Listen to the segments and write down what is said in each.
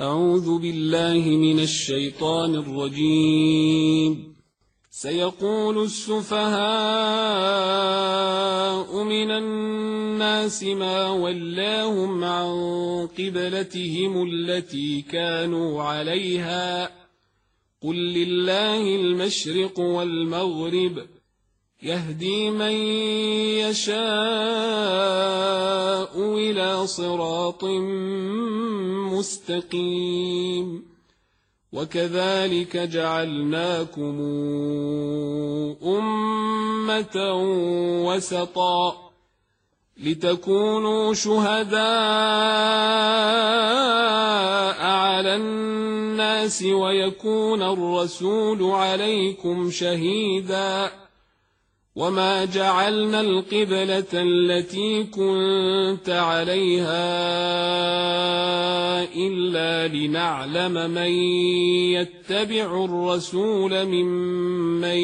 أعوذ بالله من الشيطان الرجيم. سيقول السفهاء من الناس ما ولاهم عن قبلتهم التي كانوا عليها قل لله المشرق والمغرب يهدي من يشاء إلى صراط مستقيم. وكذلك جعلناكم أمة وسطا لتكونوا شهداء على الناس ويكون الرسول عليكم شهيدا. وما جعلنا القبلة التي كنت عليها إلا لنعلم من يتبع الرسول ممن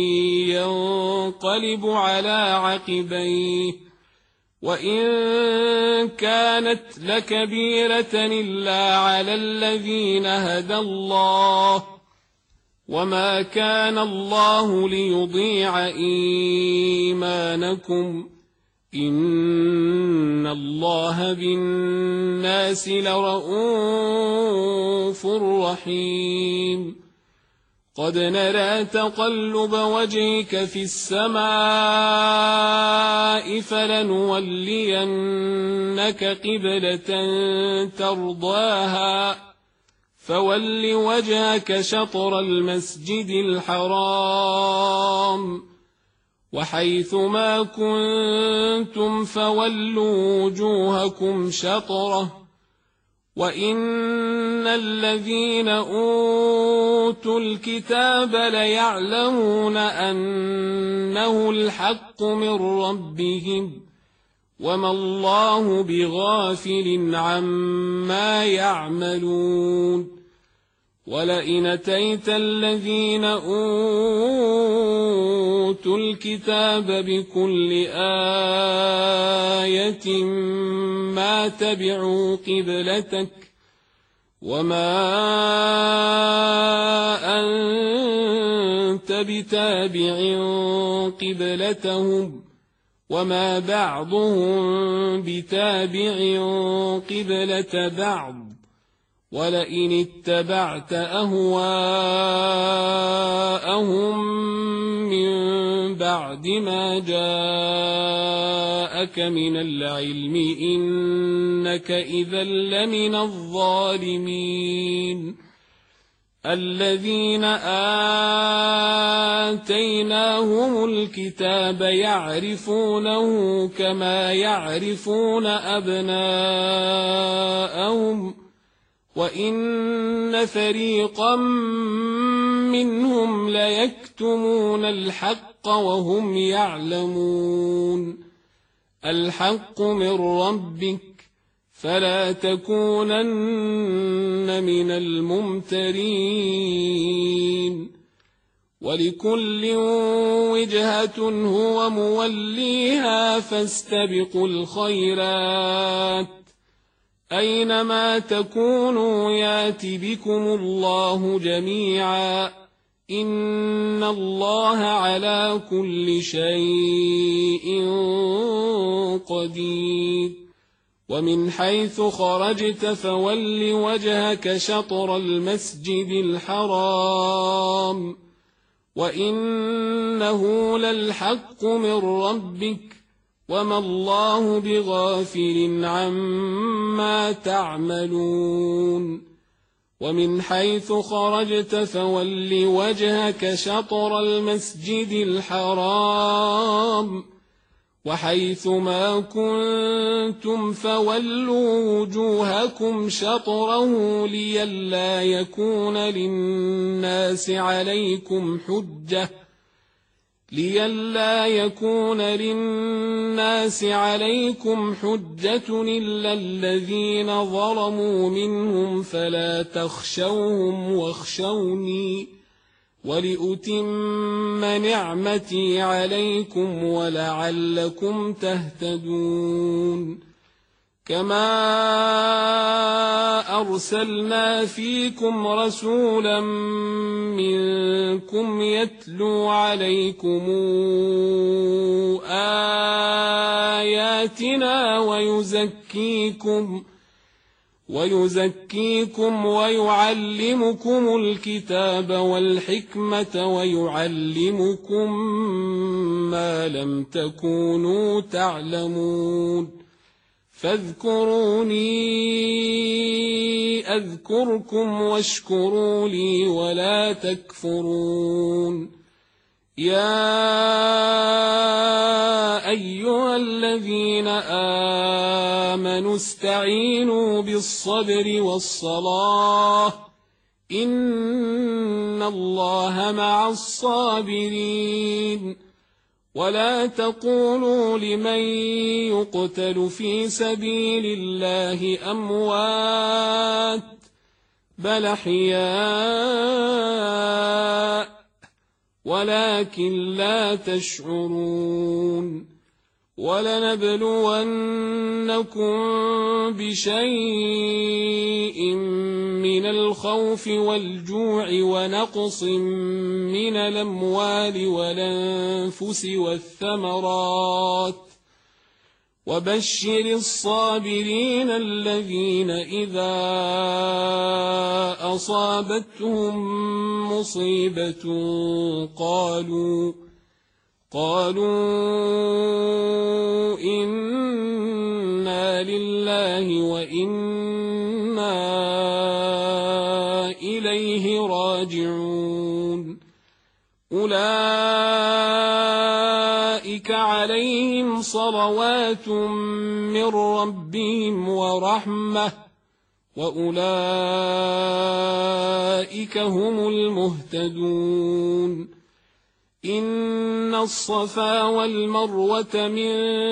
ينقلب على عقبيه وإن كانت لكبيرة إلا على الذين هدى الله وما كان الله ليضيع إيمانكم إن الله بالناس لرءوف رحيم. قد نرى تقلب وجهك في السماء فلنولينك قبلة ترضاها فول وجهك شطر المسجد الحرام وحيث ما كنتم فولوا وجوهكم شطره وإن الذين أوتوا الكتاب ليعلمون أنه الحق من ربهم وما الله بغافل عما يعملون. ولئن أتيت الذين أوتوا الكتاب بكل آية ما تبعوا قبلتك وما أنت بتابع قبلتهم وما بعضهم بتابع قبلة بعض ولئن اتبعت أهواءهم من بعد ما جاءك من العلم إنك إذا لمن الظالمين. الذين آتيناهم الكتاب يعرفونه كما يعرفون أبناءهم وإن فريقا منهم ليكتمون الحق وهم يعلمون. الحق من ربك فلا تكونن من الممترين. ولكل وجهة هو موليها فاستبقوا الخيرات أينما تكونوا يات بكم الله جميعا إن الله على كل شيء قدير. ومن حيث خرجت فول وجهك شطر المسجد الحرام وإنه للحق من ربك وما الله بغافل عما تعملون. ومن حيث خرجت فول وجهك شطر المسجد الحرام وحيث ما كنتم فولوا وجوهكم شطره لئلا يكون للناس عليكم حجة إلا الذين ظلموا منهم فلا تخشوهم واخشوني ولأتم نعمتي عليكم ولعلكم تهتدون. كما أرسلنا فيكم رسولا منكم يتلو عليكم آياتنا ويزكيكم ويعلمكم الكتاب والحكمة ويعلمكم ما لم تكونوا تعلمون فاذكروني أذكركم واشكروا لي ولا تكفرون يا أيها الذين آمنوا استعينوا بالصبر والصلاة إن الله مع الصابرين ولا تقولوا لمن يقتل في سبيل الله أموات بل أحياء ولكن لا تشعرون ولنبلونكم بشيء من الخوف والجوع ونقص من الأموال والأنفس والثمرات وبشر الصابرين الذين إذا أصابتهم مصيبة قالوا إنا لله وإنا إليه راجعون أولئك عليهم صلوات من ربهم ورحمة وأولئك هم المهتدون إن الصفا والمروة من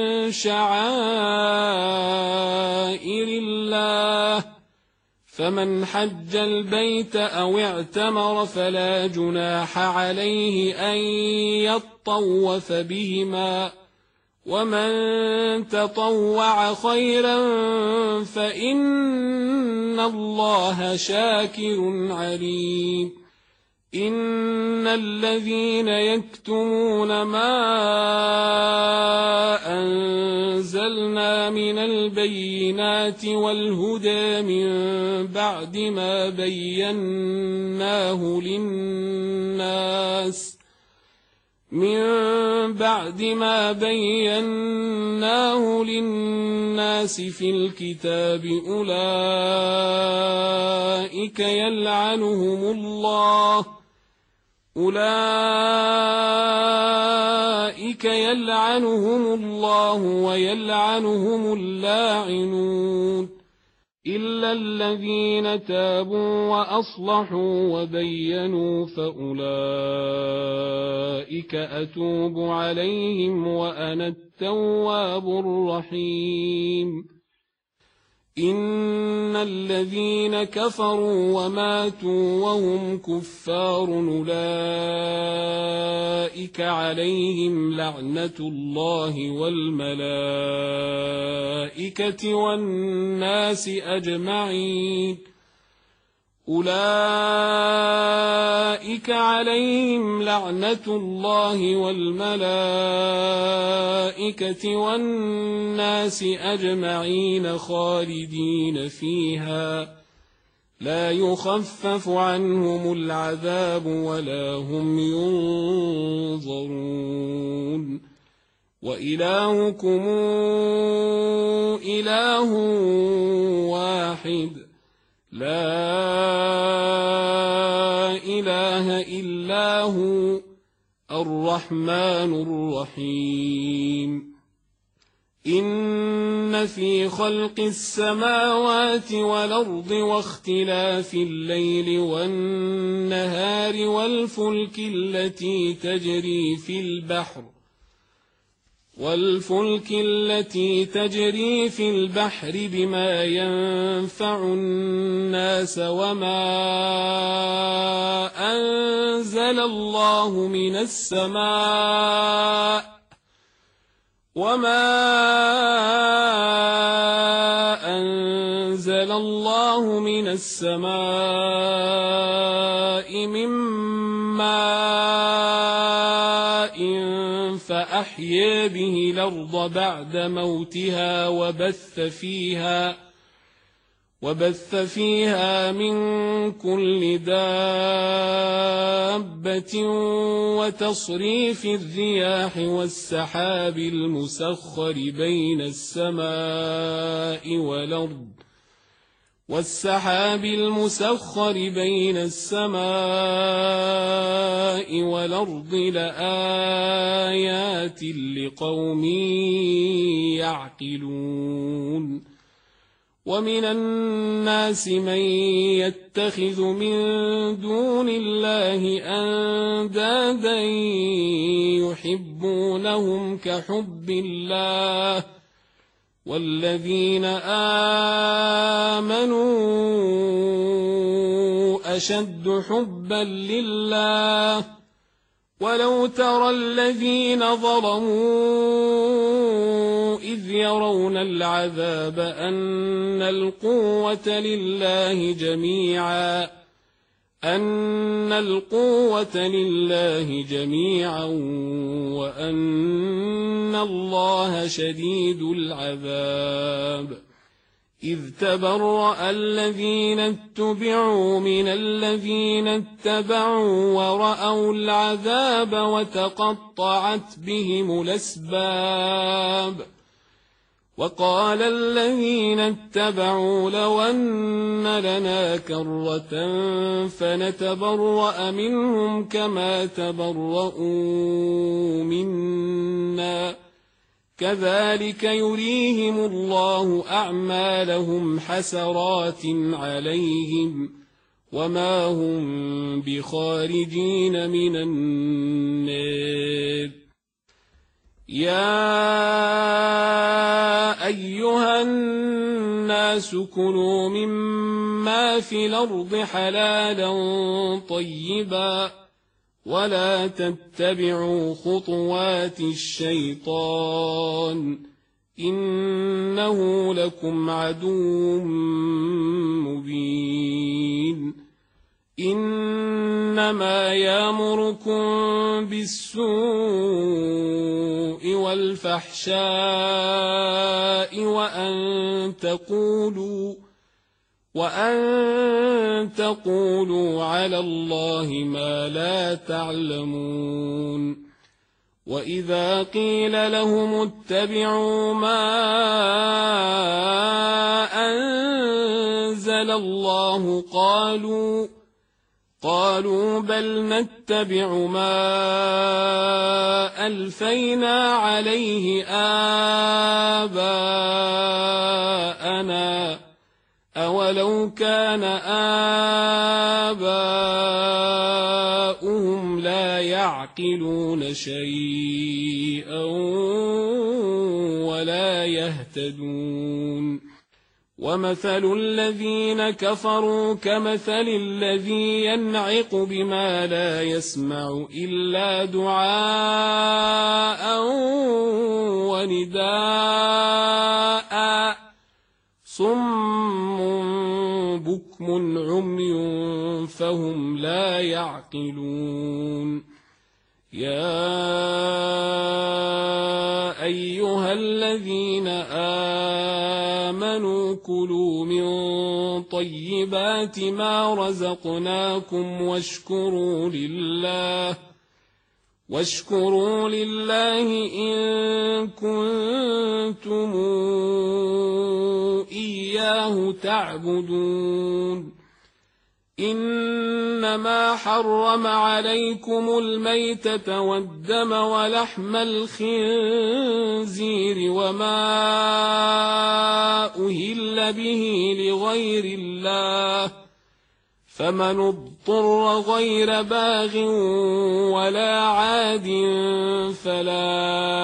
شعائر الله فمن حج البيت أو اعتمر فلا جناح عليه أن يطوف بهما ومن تطوع خيرا فإن الله شاكر عليم إن الذين يكتمون ما أنزلنا من البينات والهدى من بعد ما بيناه للناس في الكتاب أولئك يلعنهم الله ويلعنهم اللاعنون إلا الذين تابوا وأصلحوا وبينوا فأولئك أتوب عليهم وأنا التواب الرحيم إن الذين كفروا وماتوا وهم كفار أولئك عليهم لعنة الله والملائكة والناس أجمعين أولئك عليهم لعنة الله والملائكة والناس أجمعين خالدين فيها لا يخفف عنهم العذاب ولا هم ينظرون وإلهكم إله واحد لا إله إلا هو الرحمن الرحيم إن في خلق السماوات والأرض واختلاف الليل والنهار والفلك التي تجري في البحر بما ينفع الناس وما أنزل الله الله من السماء من ماء فأحيا به الأرض بعد موتها وبث فيها من كل دابة وتصريف الرياح والسحاب المسخر بين السماء والأرض لآيات لقوم يعقلون ومن الناس من يتخذ من دون الله أندادا يحبونهم كحب الله والذين آمنوا أشد حبا لله ولو ترى الذين ظلموا إذ يرون العذاب أن القوة لله جميعا وأن الله شديد العذاب إذ تبرأ الذين اتبعوا من الذين اتبعوا ورأوا العذاب وتقطعت بهم الأسباب وقال الذين اتبعوا لو أن لنا كرة فنتبرأ منهم كما تبرؤوا منا كذلك يريهم الله أعمالهم حسرات عليهم وما هم بخارجين من النار يا أيها الناس كلوا مما في الأرض حلالا طيبا ولا تتبعوا خطوات الشيطان إنه لكم عدو مبين إنما يأمركم بالسوء والفحشاء وأن تقولوا على الله ما لا تعلمون وإذا قيل لهم اتبعوا ما أنزل الله قالوا بل نتبع ما ألفينا عليه آباءنا أولو كان آباؤهم لا يعقلون شيئا ولا يهتدون ومثل الذين كفروا كمثل الذي ينعق بما لا يسمع إلا دعاء ونداء صم بكم عمي فهم لا يعقلون يا أيها الذين آمنوا كلوا من طيبات ما رزقناكم واشكروا لله إن كنتم إياه تعبدون إنما حرم عليكم الميتة والدم ولحم الخنزير وما أهل به لغير الله فمن اضطر غير باغ ولا عاد فلا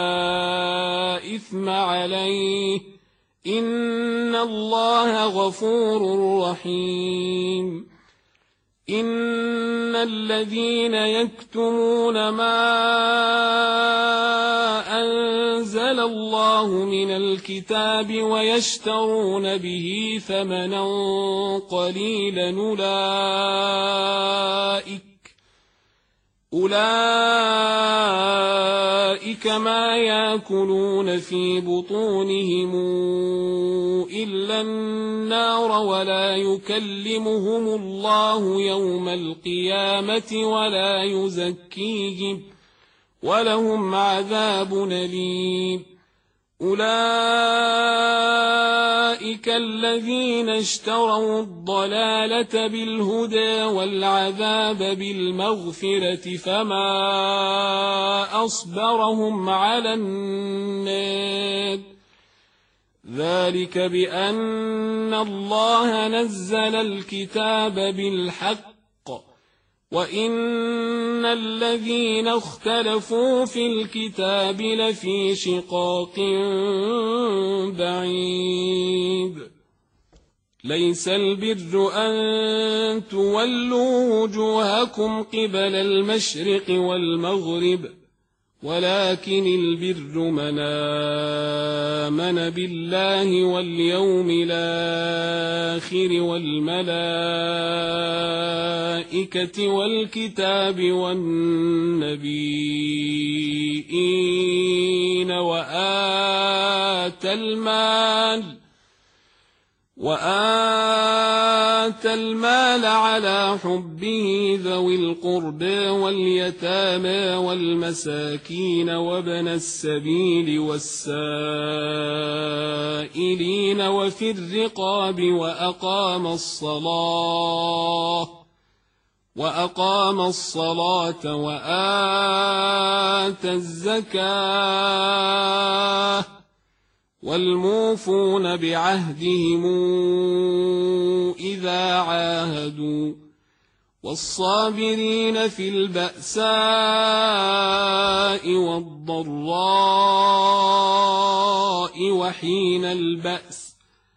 إثم عليه إن الله غفور رحيم إن الذين يكتمون ما أنزل الله من الكتاب ويشترون به ثمنا قليلا أولئك ما يأكلون في بطونهم إلا النار ولا يكلمهم الله يوم القيامة ولا يزكيهم ولهم عذاب أليم أولئك الذين اشتروا الضلالة بالهدى والعذاب بالمغفرة فما أصبرهم على النار ذلك بأن الله نزل الكتاب بالحق وإن الذين اختلفوا في الكتاب لفي شقاق بعيد ليس البر أن تولوا وجوهكم قبل المشرق والمغرب ولكن البر من آمن بالله واليوم الآخر والملائكة والكتاب والنبيين وآتى المال على حبه ذوي القربى واليتامى والمساكين وابن السبيل والسائلين وفي الرقاب وأقام الصلاة وآتى الزكاة والموفون بعهدهم إذا عاهدوا والصابرين في البأساء والضراء وحين البأس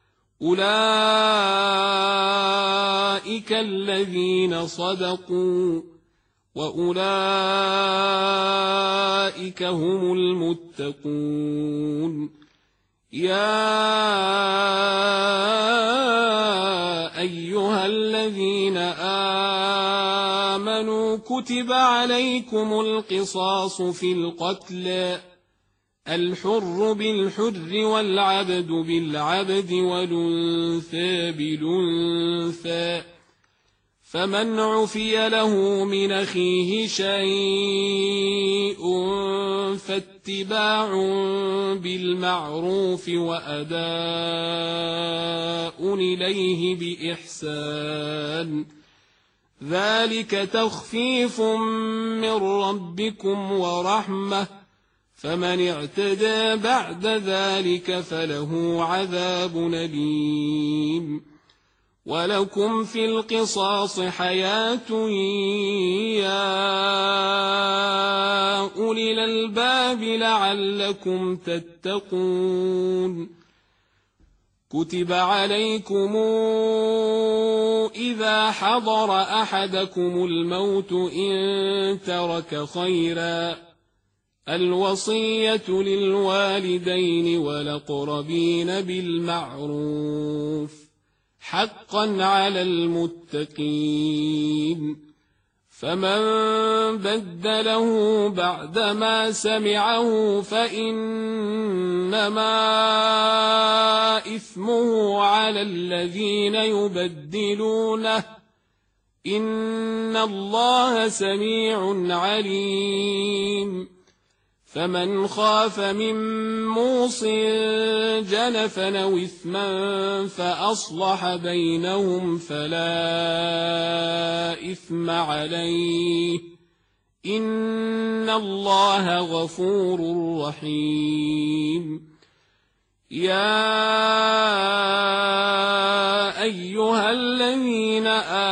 أولئك الذين صدقوا وأولئك هم المتقون يا أيها الذين آمنوا كتب عليكم القصاص في القتلى الحر بالحر والعبد بالعبد والأنثى بالأنثى فمن عفي له من أخيه شيء فاتباع بالمعروف وأداء إليه بإحسان ذلك تخفيف من ربكم ورحمة فمن اعتدى بعد ذلك فله عذاب أليم ولكم في القصاص حياة يا أولي الألباب لعلكم تتقون كتب عليكم إذا حضر أحدكم الموت إن ترك خيرا الوصية للوالدين والأقربين بالمعروف حقا على المتقين فمن بدله بعدما سمعه فإنما إثمه على الذين يبدلونه إن الله سميع عليم فمن خاف من موص جنفا أو إثما فأصلح بينهم فلا إثم عليه إن الله غفور رحيم يا أيها الذين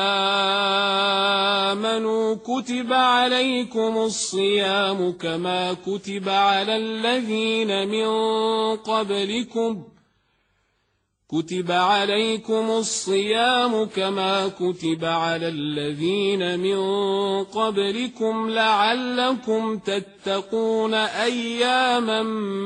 آمنوا كتب عليكم الصيام كما كتب على الذين من قبلكم كتب عليكم الصيام كما كتب على الذين من قبلكم لعلكم تتقون أياما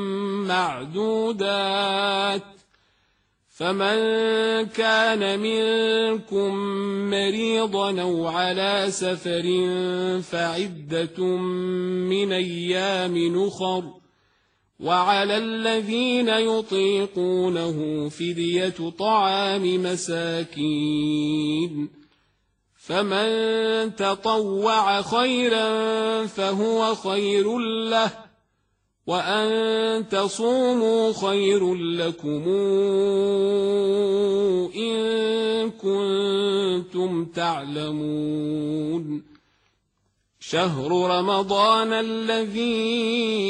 معدودات فمن كان منكم مريضا أو على سفر فعدة من أيام أخر وعلى الذين يطيقونه فدية طعام مساكين فمن تطوع خيرا فهو خير له وأن تصوموا خير لكم إن كنتم تعلمون شهر رمضان الذي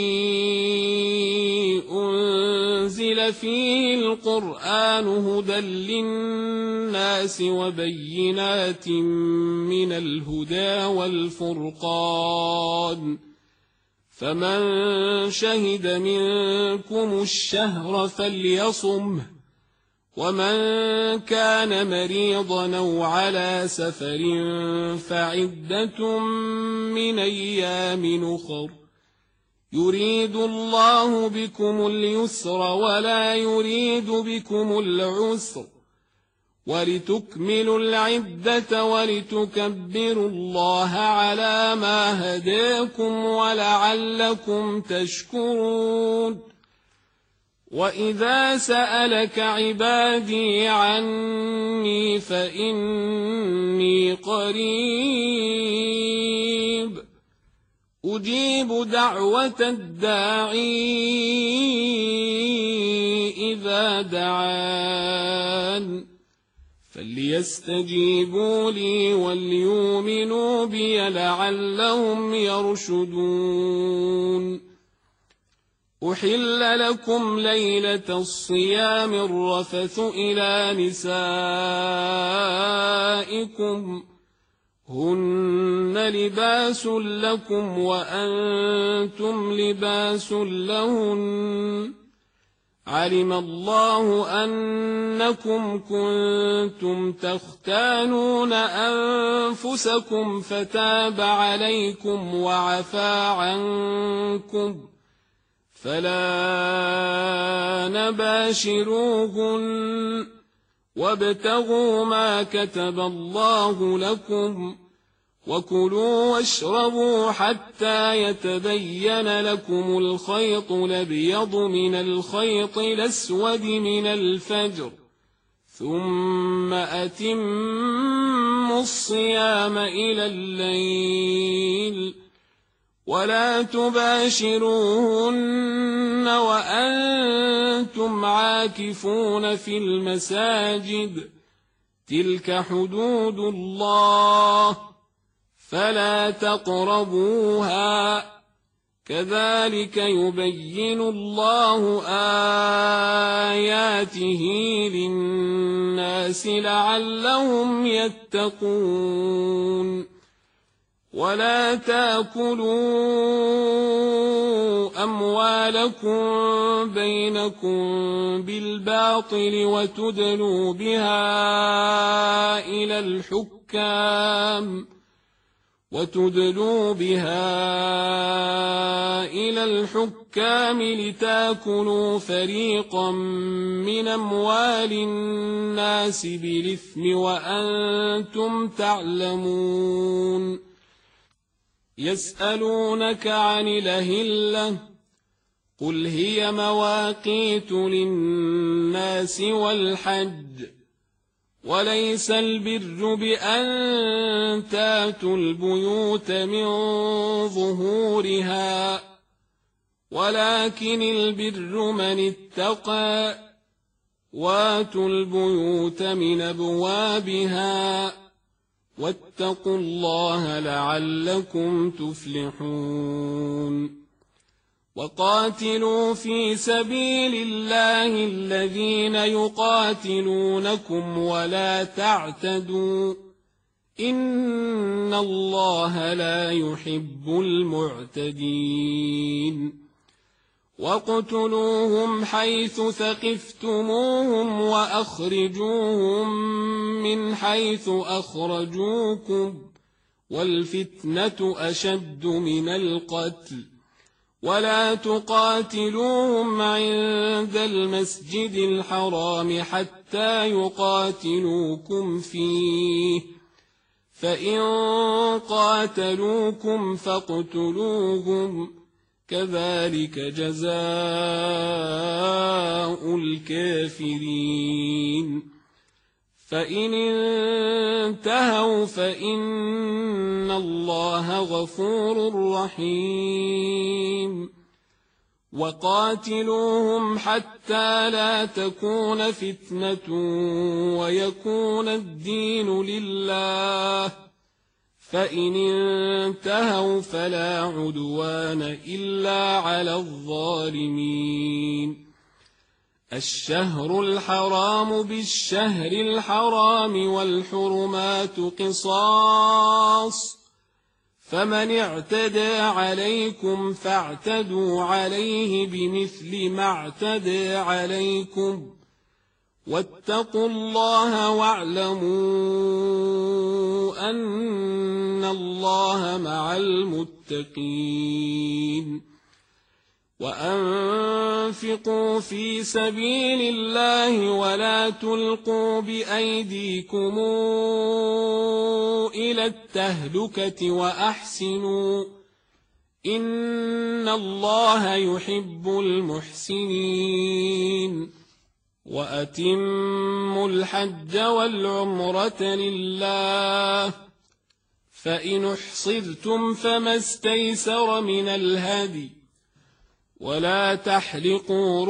أنزل فيه القرآن هدى للناس وبينات من الهدى والفرقان فمن شهد منكم الشهر فليصمه ومن كان مريضا أو على سفر فعدة من أيام أخر يريد الله بكم اليسر ولا يريد بكم العسر ولتكملوا العدة ولتكبروا الله على ما هداكم ولعلكم تشكرون وإذا سألك عبادي عني فإني قريب أجيب دعوة الداعي إذا دعان فليستجيبوا لي وليؤمنوا بي لعلهم يرشدون أحل لكم ليلة الصيام الرفث إلى نسائكم هن لباس لكم وأنتم لباس لهن علم الله أنكم كنتم تختانون أنفسكم فتاب عليكم وعفى عنكم فلا نباشروهن وابتغوا ما كتب الله لكم وكلوا واشربوا حتى يتبين لكم الخيط الأبيض من الخيط الأسود من الفجر ثم أتموا الصيام إلى الليل ولا تباشروهن وأنتم عاكفون في المساجد تلك حدود الله فلا تقربوها كذلك يبين الله آياته للناس لعلهم يتقون ولا تاكلوا أموالكم بينكم بالباطل وتدلوا بها إلى الحكام لتاكلوا فريقا من أموال الناس بالإثم وأنتم تعلمون يسألونك عن الأهلة قل هي مواقيت للناس والحج وليس البر بأن تاتوا البيوت من ظهورها ولكن البر من اتقى واتوا البيوت من أبوابها واتقوا الله لعلكم تفلحون وقاتلوا في سبيل الله الذين يقاتلونكم ولا تعتدوا إن الله لا يحب المعتدين واقتلوهم حيث ثقفتموهم وأخرجوهم من حيث أخرجوكم والفتنة أشد من القتل ولا تقاتلوهم عند المسجد الحرام حتى يقاتلوكم فيه فإن قاتلوكم فاقتلوهم كذلك جزاء الكافرين فإن انتهوا فإن الله غفور رحيم وقاتلوهم حتى لا تكون فتنة ويكون الدين لله فإن انتهوا فلا عدوان إلا على الظالمين الشهر الحرام بالشهر الحرام والحرمات قصاص فمن اعتدى عليكم فاعتدوا عليه بمثل ما اعتدى عليكم واتقوا الله واعلموا أن الله مع المتقين وأنفقوا في سبيل الله ولا تلقوا بأيديكم إلى التهلكة وأحسنوا إن الله يحب المحسنين وأتموا الحج والعمرة لله فإن احصرتم فما استيسر من الهدي ولا تحلقوا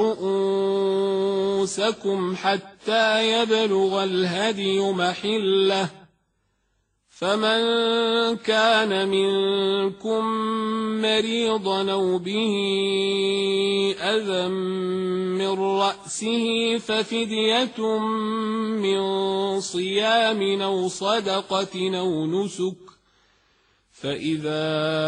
رؤوسكم حتى يبلغ الهدي محله فمن كان منكم مريضا أو به أذى من رأسه ففدية من صيام أو صدقة أو نسك فإذا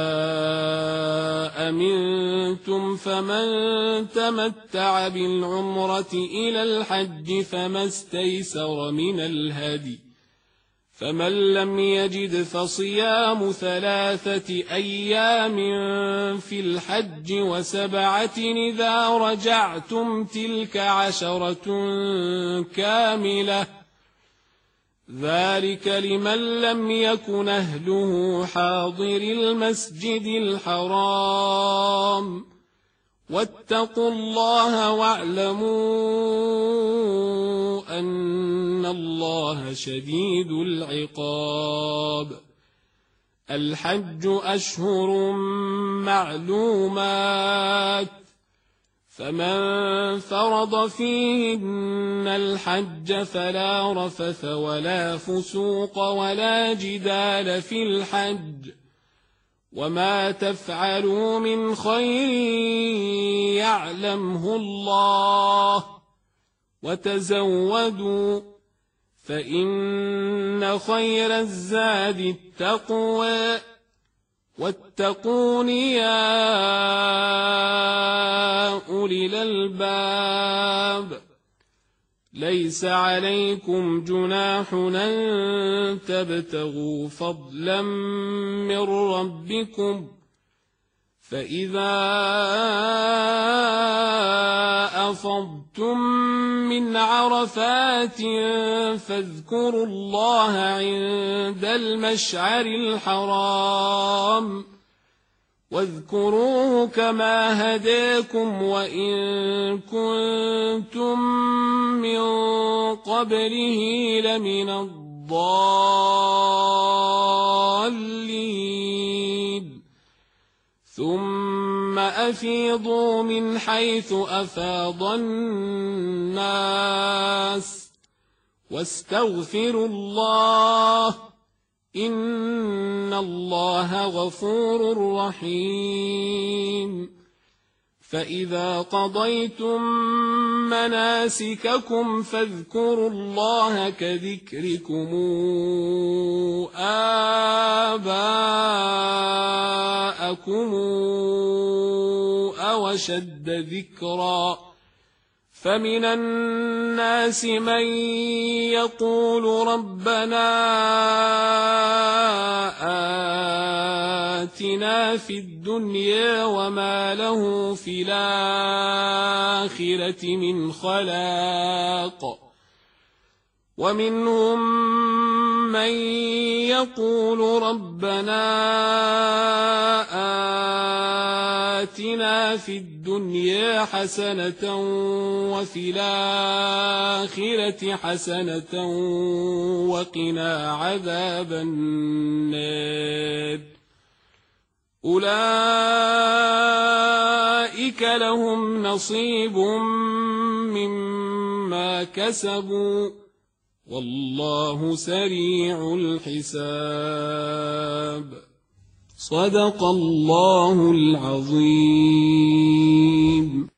أمنتم فمن تمتع بالعمرة إلى الحج فما استيسر من الهدي فمن لم يجد فصيام 3 أيام في الحج و7 إذا رجعتم تلك 10 كاملة ذلك لمن لم يكن أهله حاضر المسجد الحرام واتقوا الله واعلموا أن الله شديد العقاب الحج أشهر معلومات فمن فرض فيهن الحج فلا رفث ولا فسوق ولا جدال في الحج وما تفعلوا من خير يعلمه الله وتزودوا فإن خير الزاد التقوى واتقون يا أولي الألباب ليس عليكم جناح أن تبتغوا فضلا من ربكم فإذا أفضتم من عرفات فاذكروا الله عند المشعر الحرام واذكروه كما هداكم وإن كنتم من قبله لمن الضالين ثم أفيضوا من حيث أفاض الناس واستغفروا الله إن الله غفور رحيم فإذا قضيتم مناسككم فاذكروا الله كذكركم آباءكم أو وأشد ذكرا فمن الناس من يقول ربنا آتنا في الدنيا وما له في الآخرة من خلاق ومنهم من يقول ربنا آتنا في الدنيا حسنة وفي الآخرة حسنة وقنا عذاب النار أولئك لهم نصيب مما كسبوا والله سريع الحساب صدق الله العظيم.